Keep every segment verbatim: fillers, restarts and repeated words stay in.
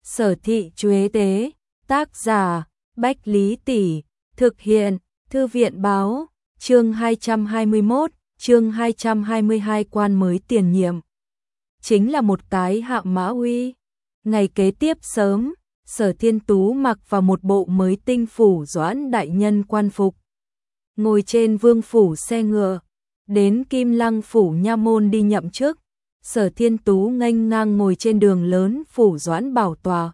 Sở Thị Chuế Tế, tác giả, Bách Lý Tỷ, thực hiện, Thư viện Báo, chương hai trăm hai mươi mốt, chương hai trăm hai mươi hai quan mới tiền nhiệm. Chính là một cái Hạ Mã Uy. Ngày kế tiếp sớm, Sở Thiên Tú mặc vào một bộ mới tinh phủ Doãn đại nhân quan phục. Ngồi trên vương phủ xe ngựa, đến Kim Lăng phủ nha môn đi nhậm chức. Sở Thiên Tú nghênh ngang ngồi trên đường lớn phủ Doãn bảo tòa.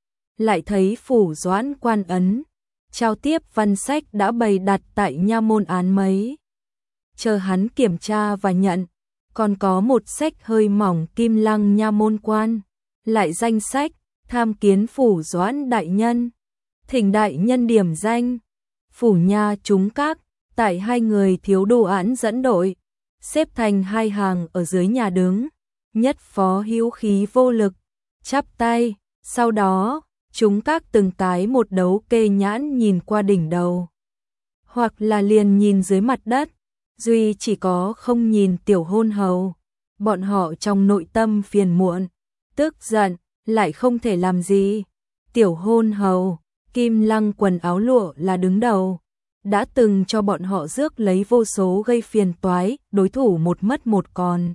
Lại thấy phủ Doãn quan ấn, trao tiếp văn sách đã bày đặt tại nha môn án mấy. Chờ hắn kiểm tra và nhận, còn có một sách hơi mỏng Kim Lăng nha môn quan, lại danh sách, tham kiến phủ Doãn đại nhân. Thỉnh đại nhân điểm danh. Phủ nha chúng các, tại hai người thiếu đồ án dẫn đội, xếp thành hai hàng ở dưới nhà đứng. Nhất phó hữu khí vô lực, chắp tay, sau đó, chúng các từng cái một đấu kê nhãn nhìn qua đỉnh đầu. Hoặc là liền nhìn dưới mặt đất, duy chỉ có không nhìn tiểu hôn hầu. Bọn họ trong nội tâm phiền muộn, tức giận, lại không thể làm gì. Tiểu hôn hầu, Kim Lăng quần áo lụa là đứng đầu, đã từng cho bọn họ rước lấy vô số gây phiền toái, đối thủ một mất một còn.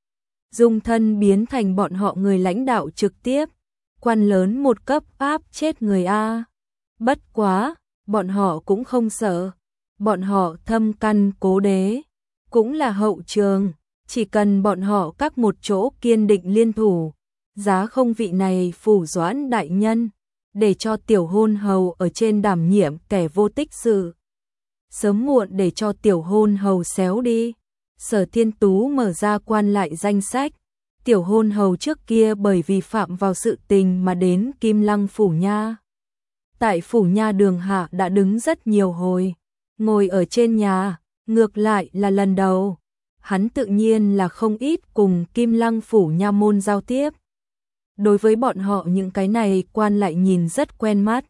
Dung thân biến thành bọn họ người lãnh đạo trực tiếp, quan lớn một cấp áp chết người A. Bất quá, bọn họ cũng không sợ, bọn họ thâm căn cố đế, cũng là hậu trường, chỉ cần bọn họ các một chỗ kiên định liên thủ, giá không vị này phủ Doãn đại nhân, để cho tiểu hôn hầu ở trên đảm nhiệm kẻ vô tích sự. Sớm muộn để cho tiểu hôn hầu xéo đi. Sở Thiên Tú mở ra quan lại danh sách. Tiểu hôn hầu trước kia bởi vì phạm vào sự tình mà đến Kim Lăng phủ nha. Tại phủ nha đường hạ đã đứng rất nhiều hồi, ngồi ở trên nhà, ngược lại là lần đầu. Hắn tự nhiên là không ít cùng Kim Lăng phủ nha môn giao tiếp. Đối với bọn họ những cái này quan lại nhìn rất quen mắt.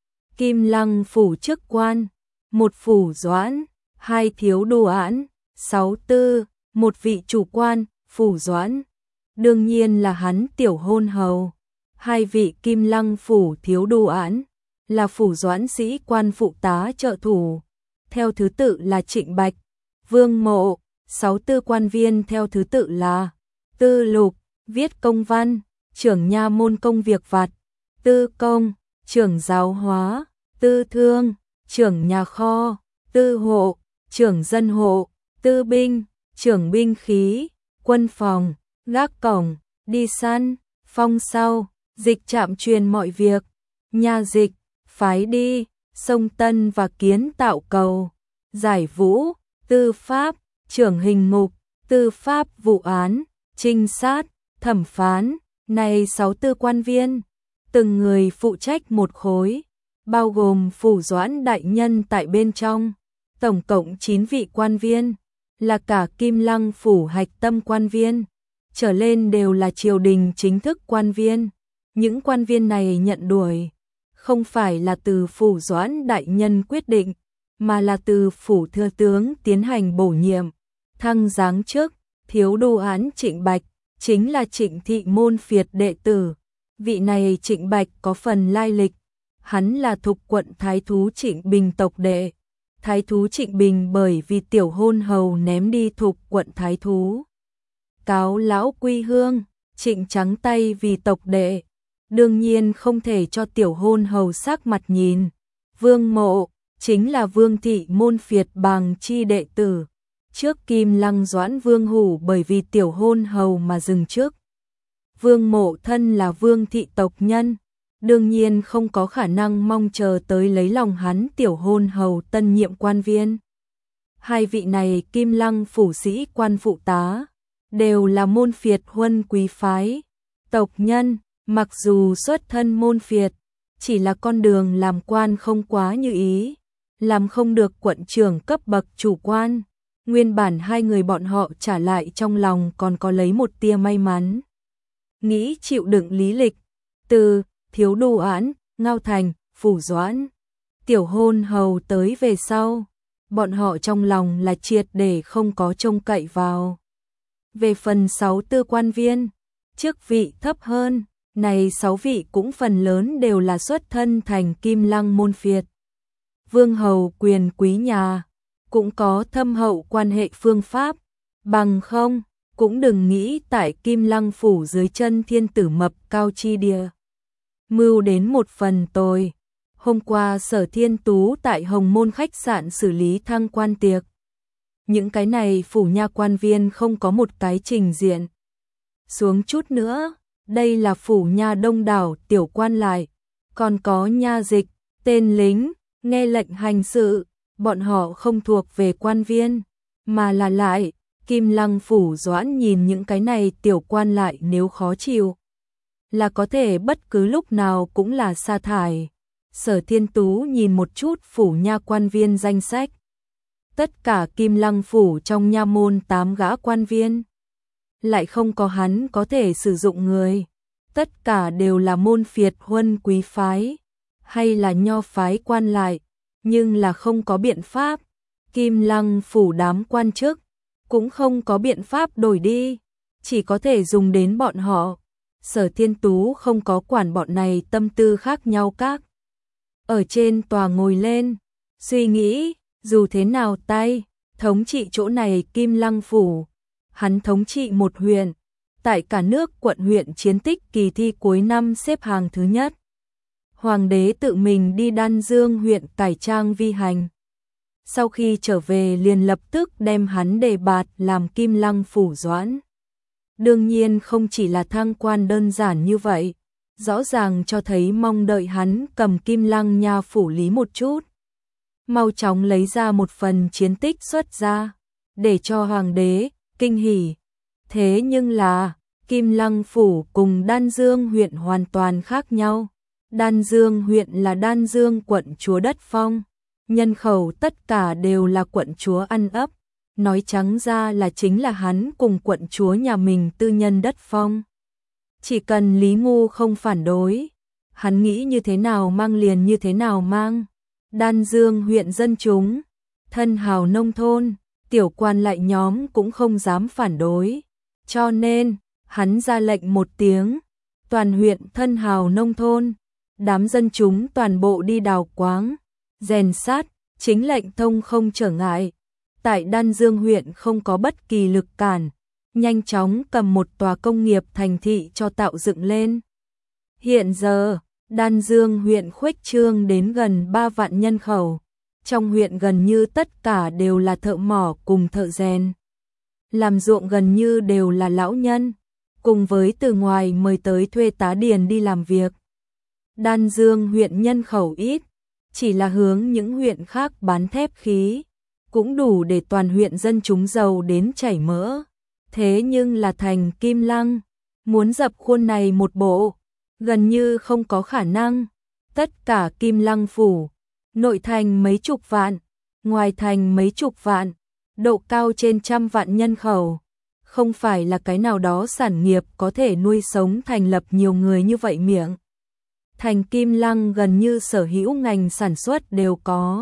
Kim Lăng phủ chức quan, một phủ Doãn, hai thiếu đồ án, sáu tư, một vị chủ quan, phủ Doãn. Đương nhiên là hắn tiểu hôn hầu. Hai vị Kim Lăng phủ thiếu đồ án, là phủ Doãn sĩ quan phụ tá trợ thủ. Theo thứ tự là Trịnh Bạch, Vương Mộ. Sáu tư quan viên theo thứ tự là Tư Lục, viết công văn, trưởng nha môn công việc vặt, Tư Công, trưởng giáo hóa, Tư Thương, trưởng nhà kho, Tư Hộ, trưởng dân hộ, Tư Binh, trưởng binh khí, quân phòng, gác cổng, đi săn, phong sau, dịch trạm truyền mọi việc, nha dịch, phái đi, sông Tân và kiến tạo cầu, giải vũ, tư pháp, trưởng hình ngục, tư pháp vụ án, trinh sát, thẩm phán. Này sáu tư quan viên, từng người phụ trách một khối, bao gồm phủ Doãn đại nhân tại bên trong, tổng cộng chín vị quan viên, là cả Kim Lăng phủ hạch tâm quan viên, trở lên đều là triều đình chính thức quan viên. Những quan viên này nhận đuổi, không phải là từ phủ Doãn đại nhân quyết định, mà là từ phủ thừa tướng tiến hành bổ nhiệm, thăng giáng chức. Thiếu đồ án Trịnh Bạch chính là Trịnh thị môn phiệt đệ tử. Vị này Trịnh Bạch có phần lai lịch, hắn là thục quận thái thú Trịnh Bình tộc đệ. Thái thú Trịnh Bình bởi vì tiểu hôn hầu ném đi thục quận thái thú cáo lão quy hương, Trịnh trắng tay vì tộc đệ, đương nhiên không thể cho tiểu hôn hầu sắc mặt nhìn. Vương Mộ chính là Vương thị môn phiệt Bàng chi đệ tử. Trước Kim Lăng Doãn Vương Hủ bởi vì tiểu hôn hầu mà dừng trước. Vương Mộ thân là Vương thị tộc nhân, đương nhiên không có khả năng mong chờ tới lấy lòng hắn tiểu hôn hầu tân nhiệm quan viên. Hai vị này Kim Lăng phủ sĩ quan phụ tá, đều là môn phiệt huân quý phái. Tộc nhân, mặc dù xuất thân môn phiệt, chỉ là con đường làm quan không quá như ý, làm không được quận trưởng cấp bậc chủ quan. Nguyên bản hai người bọn họ trả lại trong lòng còn có lấy một tia may mắn. Nghĩ chịu đựng lý lịch, từ thiếu đồ án, Ngao Thành, phủ Doãn, tiểu hôn hầu tới về sau, bọn họ trong lòng là triệt để không có trông cậy vào. Về phần sáu tư quan viên, chức vị thấp hơn, Này sáu vị cũng phần lớn đều là xuất thân thành Kim Lăng môn phiệt. Vương hầu quyền quý nhà, cũng có thâm hậu quan hệ phương pháp, bằng không, cũng đừng nghĩ tại Kim Lăng phủ dưới chân thiên tử mập cao chi địa. Mưu đến một phần tồi. Hôm qua Sở Thiên Tú tại Hồng Môn khách sạn xử lý thăng quan tiệc. Những cái này phủ nha quan viên không có một cái trình diện. Xuống chút nữa, đây là phủ nha đông đảo tiểu quan lại, còn có nha dịch, tên lính, nghe lệnh hành sự, bọn họ không thuộc về quan viên, mà là lại, Kim Lăng phủ Doãn nhìn những cái này tiểu quan lại nếu khó chịu, là có thể bất cứ lúc nào cũng là sa thải. Sở Thiên Tú nhìn một chút phủ nha quan viên danh sách. Tất cả Kim Lăng phủ trong nha môn tám gã quan viên. Lại không có hắn có thể sử dụng người. Tất cả đều là môn phiệt huân quý phái, hay là nho phái quan lại, nhưng là không có biện pháp. Kim Lăng phủ đám quan chức, cũng không có biện pháp đổi đi, chỉ có thể dùng đến bọn họ. Sở Thiên Tú không có quản bọn này tâm tư khác nhau các. Ở trên tòa ngồi lên, suy nghĩ, dù thế nào tay, thống trị chỗ này Kim Lăng phủ. Hắn thống trị một huyện, tại cả nước quận huyện chiến tích kỳ thi cuối năm xếp hàng thứ nhất. Hoàng đế tự mình đi Đan Dương huyện cải trang vi hành. Sau khi trở về liền lập tức đem hắn đề bạt làm Kim Lăng phủ Doãn. Đương nhiên không chỉ là thăng quan đơn giản như vậy, rõ ràng cho thấy mong đợi hắn cầm Kim Lăng nha phủ lý một chút. Mau chóng lấy ra một phần chiến tích xuất ra, để cho hoàng đế kinh hỉ. Thế nhưng là, Kim Lăng phủ cùng Đan Dương huyện hoàn toàn khác nhau. Đan Dương huyện là Đan Dương quận chúa đất phong, nhân khẩu tất cả đều là quận chúa ăn ấp, nói trắng ra là chính là hắn cùng quận chúa nhà mình tư nhân đất phong. Chỉ cần Lý Ngu không phản đối, hắn nghĩ như thế nào mang liền như thế nào mang. Đan Dương huyện dân chúng, thân hào nông thôn, tiểu quan lại nhóm cũng không dám phản đối, cho nên, hắn ra lệnh một tiếng, toàn huyện thân hào nông thôn, đám dân chúng toàn bộ đi đào quáng, rèn sát, chính lệnh thông không trở ngại. Tại Đan Dương huyện không có bất kỳ lực cản, nhanh chóng cầm một tòa công nghiệp thành thị cho tạo dựng lên. Hiện giờ, Đan Dương huyện khuếch trương đến gần ba vạn nhân khẩu. Trong huyện gần như tất cả đều là thợ mỏ cùng thợ rèn. Làm ruộng gần như đều là lão nhân, cùng với từ ngoài mời tới thuê tá điền đi làm việc. Đan Dương huyện nhân khẩu ít, chỉ là hướng những huyện khác bán thép khí, cũng đủ để toàn huyện dân chúng giàu đến chảy mỡ. Thế nhưng là thành Kim Lăng, muốn dập khuôn này một bộ, gần như không có khả năng. Tất cả Kim Lăng phủ, nội thành mấy chục vạn, ngoài thành mấy chục vạn, độ cao trên trăm vạn nhân khẩu. Không phải là cái nào đó sản nghiệp có thể nuôi sống thành lập nhiều người như vậy miệng. Thành Kim Lăng gần như sở hữu ngành sản xuất đều có.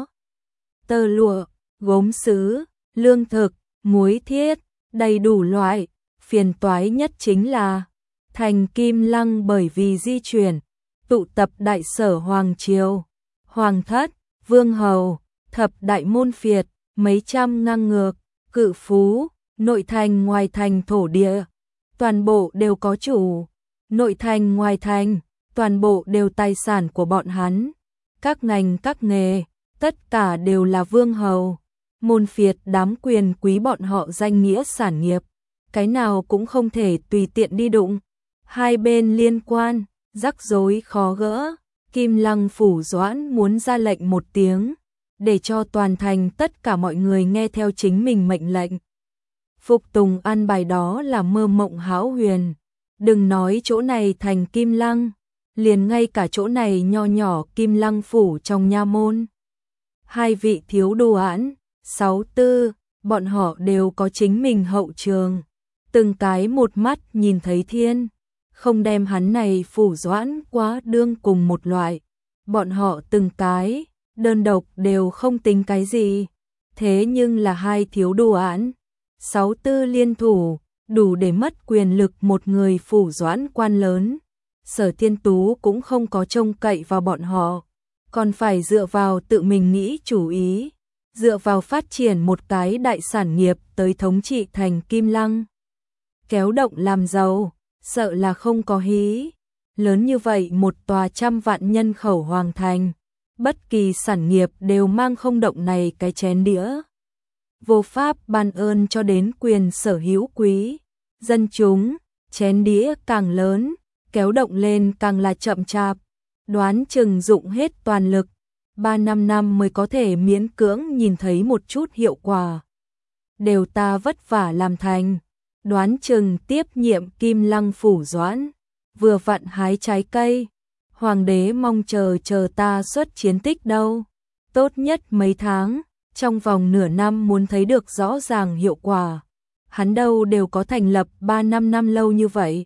Tơ lụa, gốm sứ, lương thực, muối thiết, đầy đủ loại. Phiền toái nhất chính là thành Kim Lăng bởi vì di chuyển, tụ tập đại sở Hoàng Triều, Hoàng thất, Vương hầu, thập đại môn phiệt, mấy trăm ngang ngược, cự phú, nội thành ngoài thành thổ địa, toàn bộ đều có chủ, nội thành ngoài thành, toàn bộ đều tài sản của bọn hắn, các ngành các nghề, tất cả đều là vương hầu, môn phiệt đám quyền quý bọn họ danh nghĩa sản nghiệp, cái nào cũng không thể tùy tiện đi đụng, hai bên liên quan, rắc rối khó gỡ. Kim Lăng phủ Doãn muốn ra lệnh một tiếng, để cho toàn thành tất cả mọi người nghe theo chính mình mệnh lệnh. Phục tùng an bài đó là mơ mộng hão huyền, đừng nói chỗ này thành Kim Lăng, liền ngay cả chỗ này nho nhỏ Kim Lăng phủ trong nha môn. Hai vị thiếu đô án, sáu tư, bọn họ đều có chính mình hậu trường, từng cái một mắt nhìn thấy thiên. Không đem hắn này phủ Doãn quá đương cùng một loại, bọn họ từng cái, đơn độc đều không tính cái gì, thế nhưng là hai thiếu đô án, sáu tư liên thủ, đủ để mất quyền lực một người phủ Doãn quan lớn, Sở Thiên Tú cũng không có trông cậy vào bọn họ, còn phải dựa vào tự mình nghĩ chủ ý, dựa vào phát triển một cái đại sản nghiệp tới thống trị thành Kim Lăng. Kéo động làm giàu, sợ là không có hí. Lớn như vậy một tòa trăm vạn nhân khẩu hoàng thành, bất kỳ sản nghiệp đều mang không động này cái chén đĩa. Vô pháp ban ơn cho đến quyền sở hữu quý, dân chúng, chén đĩa càng lớn, kéo động lên càng là chậm chạp, đoán chừng dụng hết toàn lực, ba năm năm mới có thể miễn cưỡng nhìn thấy một chút hiệu quả. Đều ta vất vả làm thành, đoán chừng tiếp nhiệm Kim Lăng phủ Doãn, vừa vặn hái trái cây, hoàng đế mong chờ chờ ta xuất chiến tích đâu, tốt nhất mấy tháng, trong vòng nửa năm muốn thấy được rõ ràng hiệu quả, hắn đâu đều có thành lập ba năm năm lâu như vậy.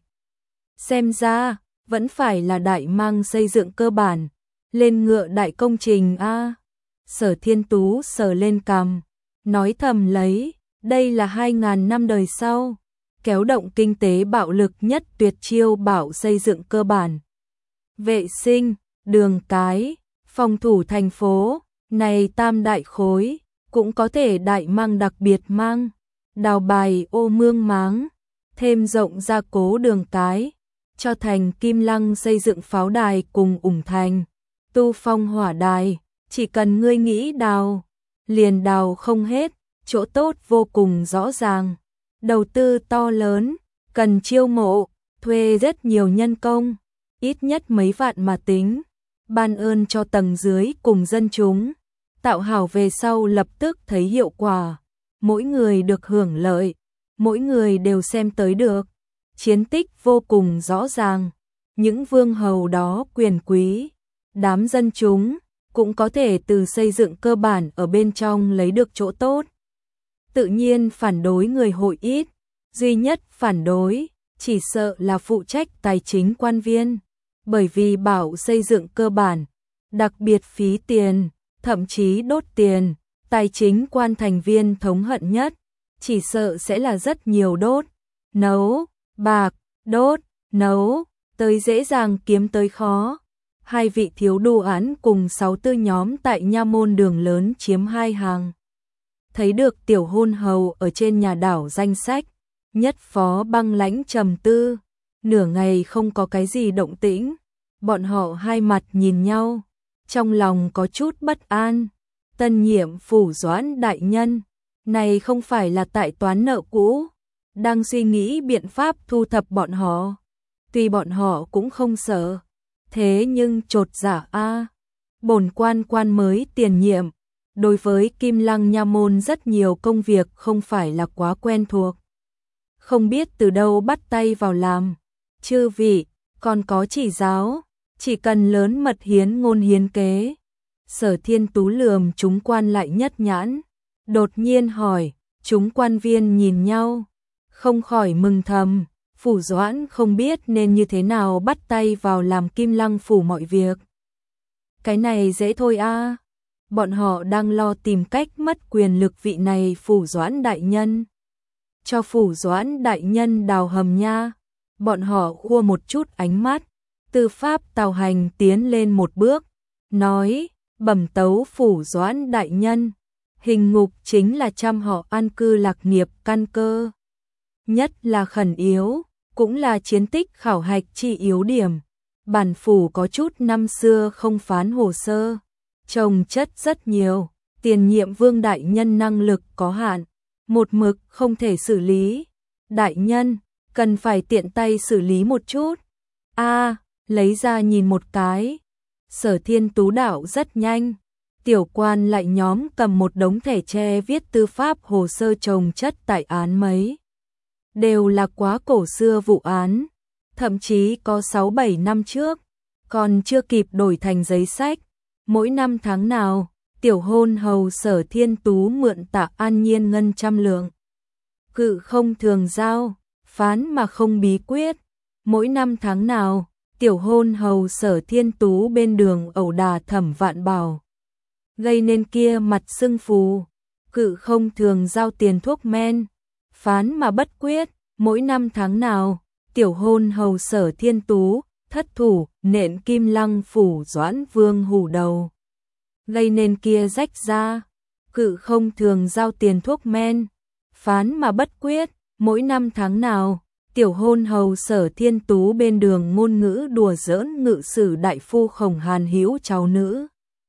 Xem ra, vẫn phải là đại mang xây dựng cơ bản, lên ngựa đại công trình a. Sở Thiên Tú sờ lên cằm, nói thầm lấy, đây là hai ngàn năm đời sau, kéo động kinh tế bạo lực nhất tuyệt chiêu bảo xây dựng cơ bản. Vệ sinh, đường cái, phòng thủ thành phố, này tam đại khối, cũng có thể đại mang đặc biệt mang, đào bài ô mương máng, thêm rộng gia cố đường cái, cho thành Kim Lăng xây dựng pháo đài cùng ủng thành, tu phong hỏa đài, chỉ cần ngươi nghĩ đào, liền đào không hết, chỗ tốt vô cùng rõ ràng. Đầu tư to lớn, cần chiêu mộ, thuê rất nhiều nhân công, ít nhất mấy vạn mà tính, ban ơn cho tầng dưới cùng dân chúng, tạo hảo về sau lập tức thấy hiệu quả, mỗi người được hưởng lợi, mỗi người đều xem tới được, chiến tích vô cùng rõ ràng, những vương hầu đó quyền quý, đám dân chúng, cũng có thể từ xây dựng cơ bản ở bên trong lấy được chỗ tốt. Tự nhiên phản đối người hội ít, duy nhất phản đối, chỉ sợ là phụ trách tài chính quan viên, bởi vì bảo xây dựng cơ bản, đặc biệt phí tiền, thậm chí đốt tiền, tài chính quan thành viên thống hận nhất, chỉ sợ sẽ là rất nhiều đốt, nấu, bạc, đốt, nấu, tới dễ dàng kiếm tới khó. Hai vị thiếu đô án cùng sáu tư nhóm tại nha môn đường lớn chiếm hai hàng. Thấy được tiểu hôn hầu ở trên nhà đảo danh sách, nhất phó băng lãnh trầm tư, nửa ngày không có cái gì động tĩnh, bọn họ hai mặt nhìn nhau, trong lòng có chút bất an. Tân nhiệm phủ Doãn đại nhân, này không phải là tại toán nợ cũ, đang suy nghĩ biện pháp thu thập bọn họ, tuy bọn họ cũng không sợ, thế nhưng chột dạ a, bổn quan quan mới tiền nhiệm. Đối với Kim Lăng nha môn rất nhiều công việc không phải là quá quen thuộc. Không biết từ đâu bắt tay vào làm. Chư vị, còn có chỉ giáo, chỉ cần lớn mật hiến ngôn hiến kế. Sở Thiên Tú lườm chúng quan lại nhất nhãn. Đột nhiên hỏi, chúng quan viên nhìn nhau. Không khỏi mừng thầm, phủ Doãn không biết nên như thế nào bắt tay vào làm Kim Lăng phủ mọi việc. Cái này dễ thôi a. Bọn họ đang lo tìm cách mất quyền lực vị này phủ Doãn đại nhân. Cho phủ Doãn đại nhân đào hầm nha. Bọn họ khua một chút ánh mắt, tư pháp Tào Hành tiến lên một bước, nói, bẩm tấu phủ Doãn đại nhân, hình ngục chính là trăm họ an cư lạc nghiệp căn cơ. Nhất là khẩn yếu, cũng là chiến tích khảo hạch chi yếu điểm. Bản phủ có chút năm xưa không phán hồ sơ, chồng chất rất nhiều, tiền nhiệm vương đại nhân năng lực có hạn, một mực không thể xử lý. Đại nhân, cần phải tiện tay xử lý một chút. A, lấy ra nhìn một cái. Sở Thiên Tú đạo rất nhanh. Tiểu quan lại nhóm cầm một đống thẻ tre viết tư pháp hồ sơ chồng chất tại án mấy. Đều là quá cổ xưa vụ án, thậm chí có sáu bảy năm trước, còn chưa kịp đổi thành giấy sách. Mỗi năm tháng nào, tiểu hôn hầu Sở Thiên Tú mượn Tạ An Nhiên ngân trăm lượng. Cự không thường giao, phán mà không bí quyết. Mỗi năm tháng nào, tiểu hôn hầu Sở Thiên Tú bên đường ẩu đà Thẩm Vạn Bảo, gây nên kia mặt sưng phù. Cự không thường giao tiền thuốc men, phán mà bất quyết. Mỗi năm tháng nào, tiểu hôn hầu Sở Thiên Tú thất thủ, nện Kim Lăng phủ Doãn Vương hủ đầu. Gây nên kia rách ra, cự không thường giao tiền thuốc men, phán mà bất quyết, mỗi năm tháng nào, tiểu hôn hầu Sở Thiên Tú bên đường ngôn ngữ đùa giỡn ngự sử đại phu Khổng Hàn hữu cháu nữ.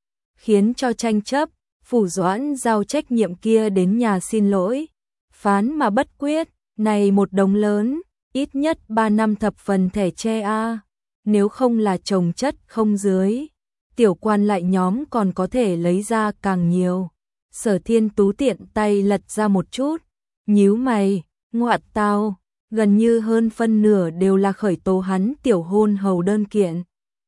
Khiến cho tranh chấp, phủ Doãn giao trách nhiệm kia đến nhà xin lỗi, phán mà bất quyết, này một đống lớn, ít nhất ba năm thập phần thẻ tre a, nếu không là chồng chất không dưới, tiểu quan lại nhóm còn có thể lấy ra càng nhiều. Sở Thiên Tú tiện tay lật ra một chút, nhíu mày, ngoạ tao, gần như hơn phân nửa đều là khởi tố hắn tiểu hôn hầu đơn kiện.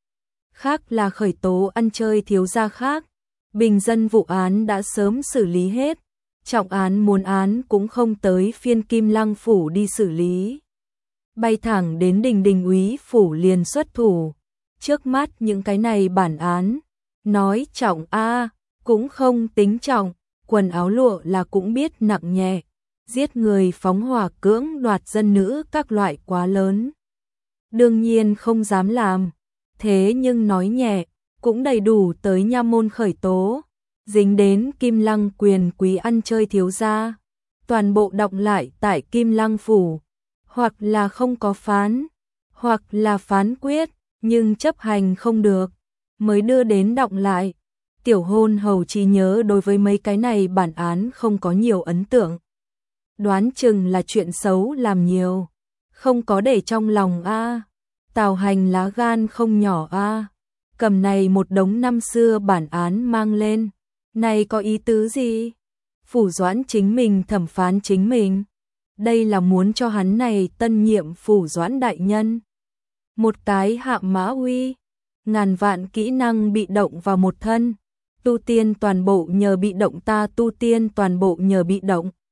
Khác là khởi tố ăn chơi thiếu gia khác, bình dân vụ án đã sớm xử lý hết, trọng án muốn án cũng không tới phiên Kim Lăng phủ đi xử lý. Bay thẳng đến đình đình úy phủ liền xuất thủ, trước mắt những cái này bản án, nói trọng a cũng không tính trọng, quần áo lụa là cũng biết nặng nhẹ, giết người phóng hỏa cưỡng đoạt dân nữ các loại quá lớn. Đương nhiên không dám làm, thế nhưng nói nhẹ, cũng đầy đủ tới nha môn khởi tố, dính đến Kim Lăng quyền quý ăn chơi thiếu gia, toàn bộ đọng lại tại Kim Lăng phủ, hoặc là không có phán, hoặc là phán quyết, nhưng chấp hành không được, mới đưa đến đọng lại. Tiểu hôn hầu trí nhớ đối với mấy cái này bản án không có nhiều ấn tượng. Đoán chừng là chuyện xấu làm nhiều, không có để trong lòng a. Tào Hành lá gan không nhỏ a. Cầm này một đống năm xưa bản án mang lên, này có ý tứ gì? Phủ Doãn chính mình thẩm phán chính mình. Đây là muốn cho hắn này tân nhiệm phủ Doãn đại nhân. Một cái hạ mã uy, ngàn vạn kỹ năng bị động vào một thân. Tu tiên toàn bộ nhờ bị động ta tu tiên toàn bộ nhờ bị động.